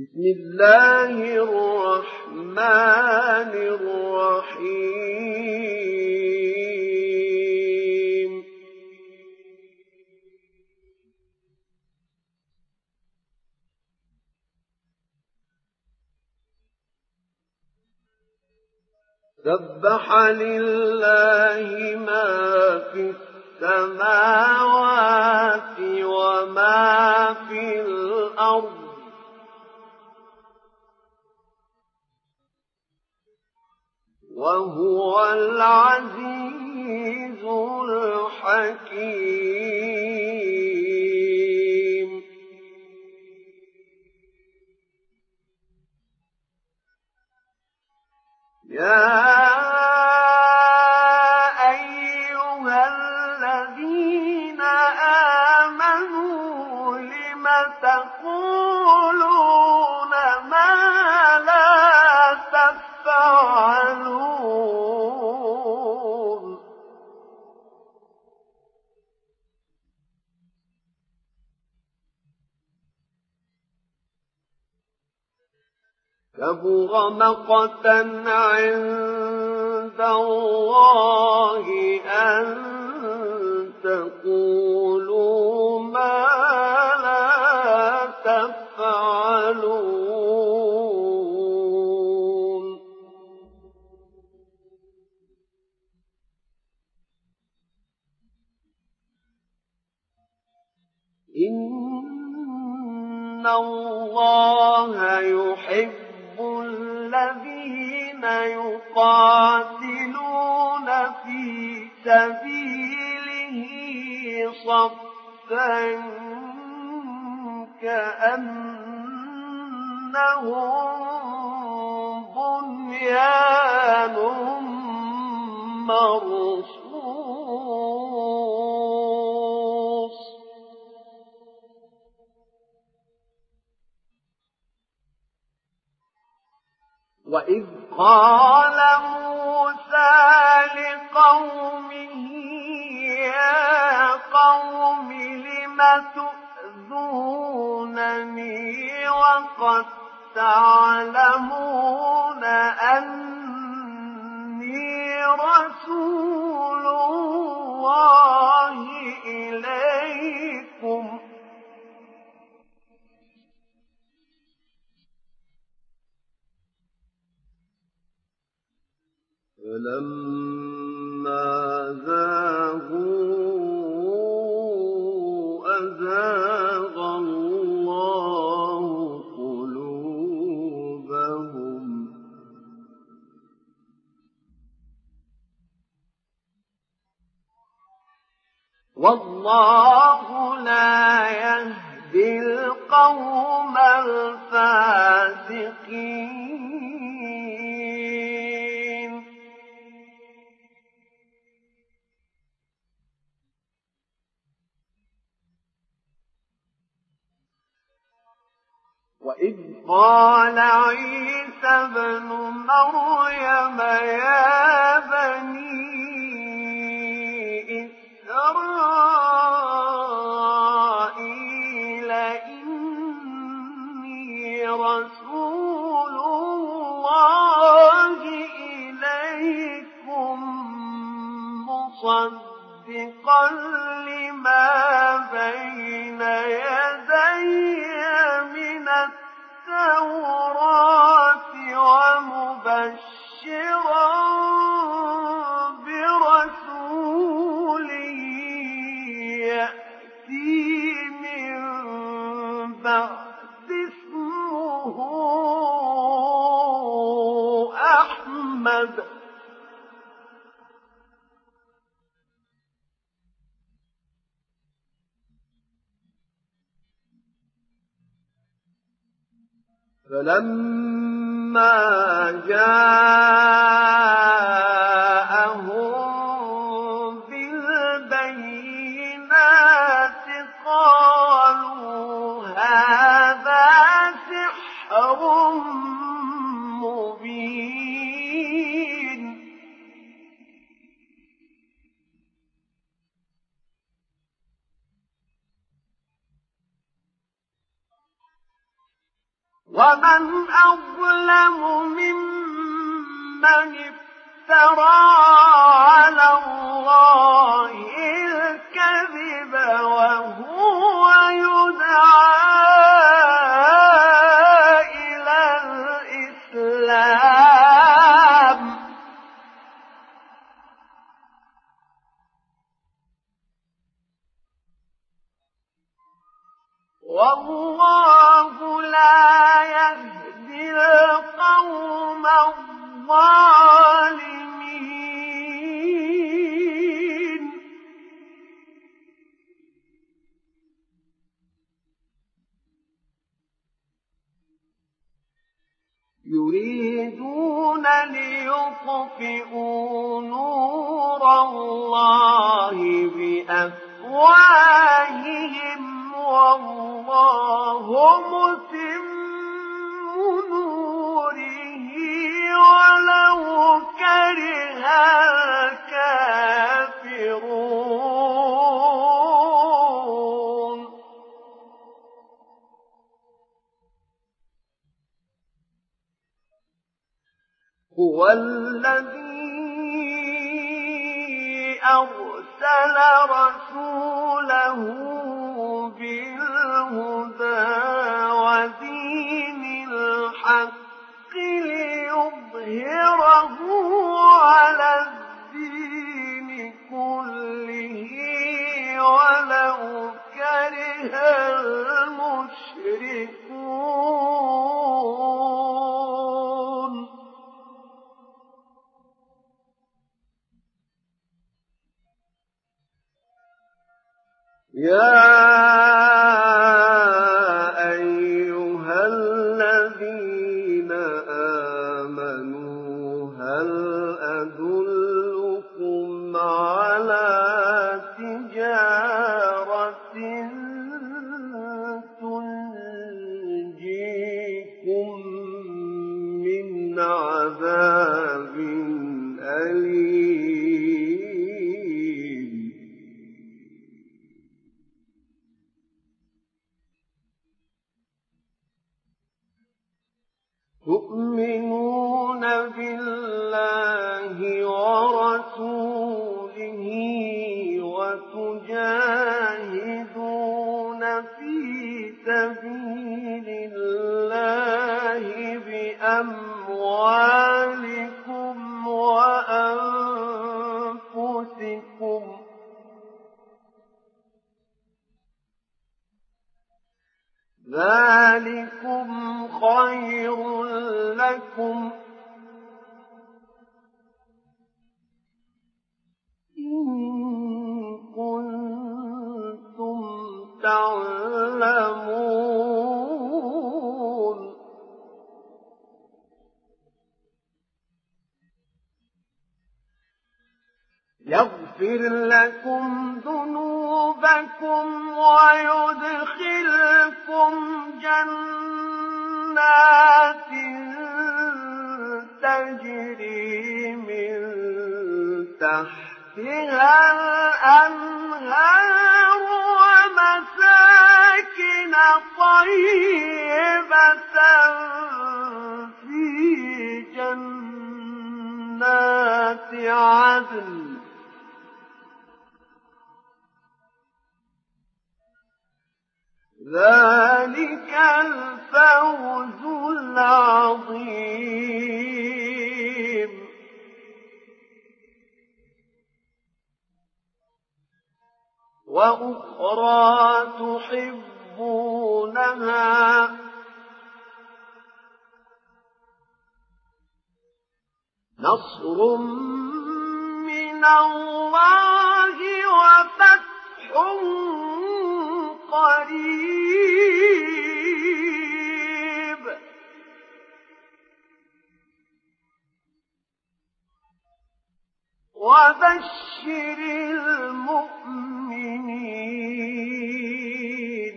بسم الله الرحمن الرحيم سبح لله ما في السماوات وما في الأرض وهو العزيز الحكيم يا أيها الذين آمنوا لم تقولون ما لا تفعلون كبر مقتا عند الله أن تقولوا ما لا تفعلون إن الله يحب الذين يقاتلون في سبيله صفا كأنهم بنيان مرصوص وإذ قال موسى لقومه يا قوم لم تؤذونني وقد تعلمون أني رسول الله إليكم فلما زاغوا أزاغ الله قلوبهم والله لا يهدي القوم الفاسقين وإذ قال عيسى ابن مريم يا بني إسرائيل إني رسول الله إليكم مصدقا لما بين يدي من التوراة ومبشرا برسول يأتي من بعد اسمه أحمد فلما جاءهم بالبينات قالوا هذا سحر مبين ومن أظلم ممن افترى على الله الكذب وهو يدعى إلى الإسلام والله لا يهدي القوم الظالمين يريدون ليطفئوا نور الله بأفواههم والله متم نوره ولو كره الكافرون هو الذي أرسل رسوله بالهدى ودين الحق ليظهره على الدين كله ولو كره المشركون يا أيها الذين آمنوا هل أدلكم على تجارة تنجيكم من عذاب أليم تؤمنون بالله ورسوله وتجاهدون في سبيل الله بأموالكم وأنفسكم ذلكم خير لكم إن كنتم تعلمون يغفر لكم ذنوبكم ويدخلكم جنات تجري من تحتها الأنهار ومساكن طيبة في جنات عدن ذلك الفوز العظيم وأخرى تحبونها نصر من الله وفتح قريب وبشر المؤمنين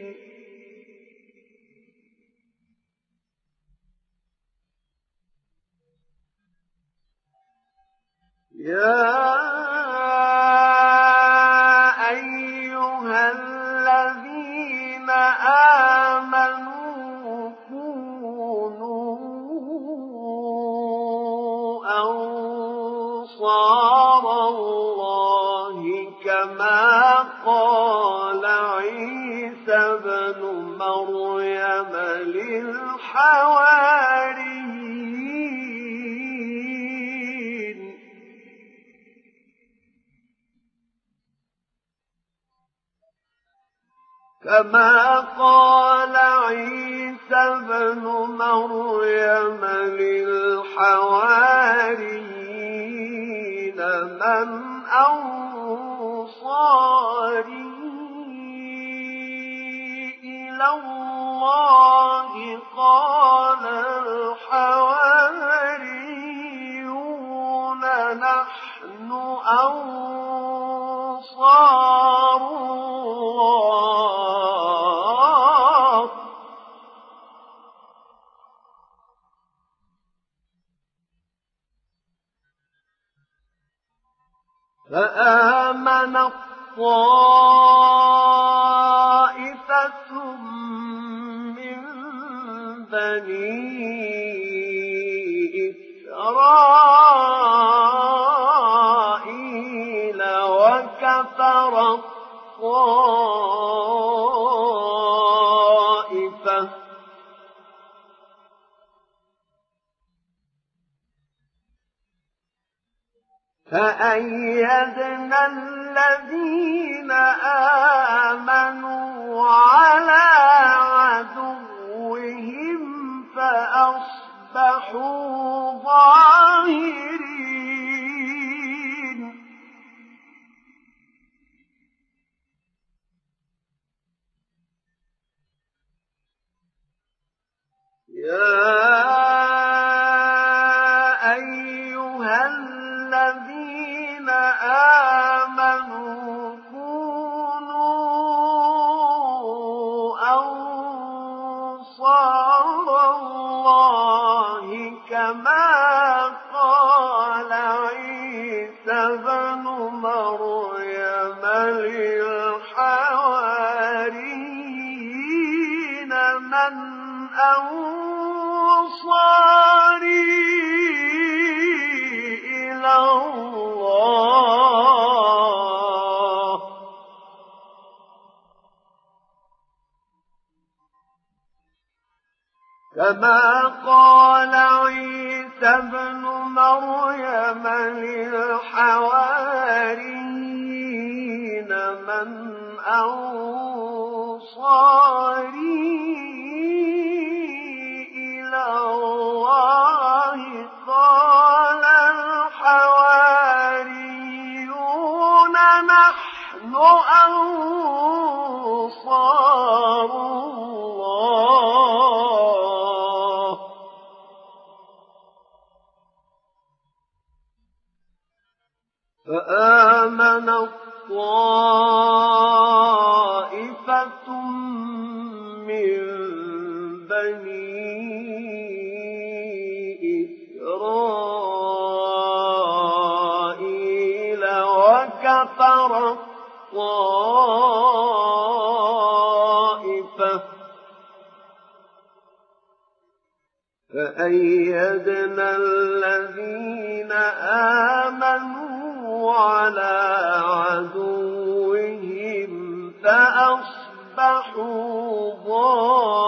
يا أيها الذين آمنوا بن مريم للحواريين كما قال عيسى بن مريم للحواريين من أنصاري إلى الله قال الحواريون نحن أنصار الله فآمنت طائفة من بني إسرائيل وكفرت طائفة فأيدنا الذين آمنوا على عدوهم فأصبحوا ظاهرين يا أيها الذين آمنوا كونوا أنصار الله كما قال عيسى بن مريم للحواريين من أنصاري إلى الله كما قال عيسى بن مريم للحواريين من أنصاري إلى الله قال الحواريون نحن أنصار الله فآمنت طائفة من بني إسرائيل وكفرت طائفة فأيدنا الذين آمنوا على عدوهم فأصبحوا ظاهرين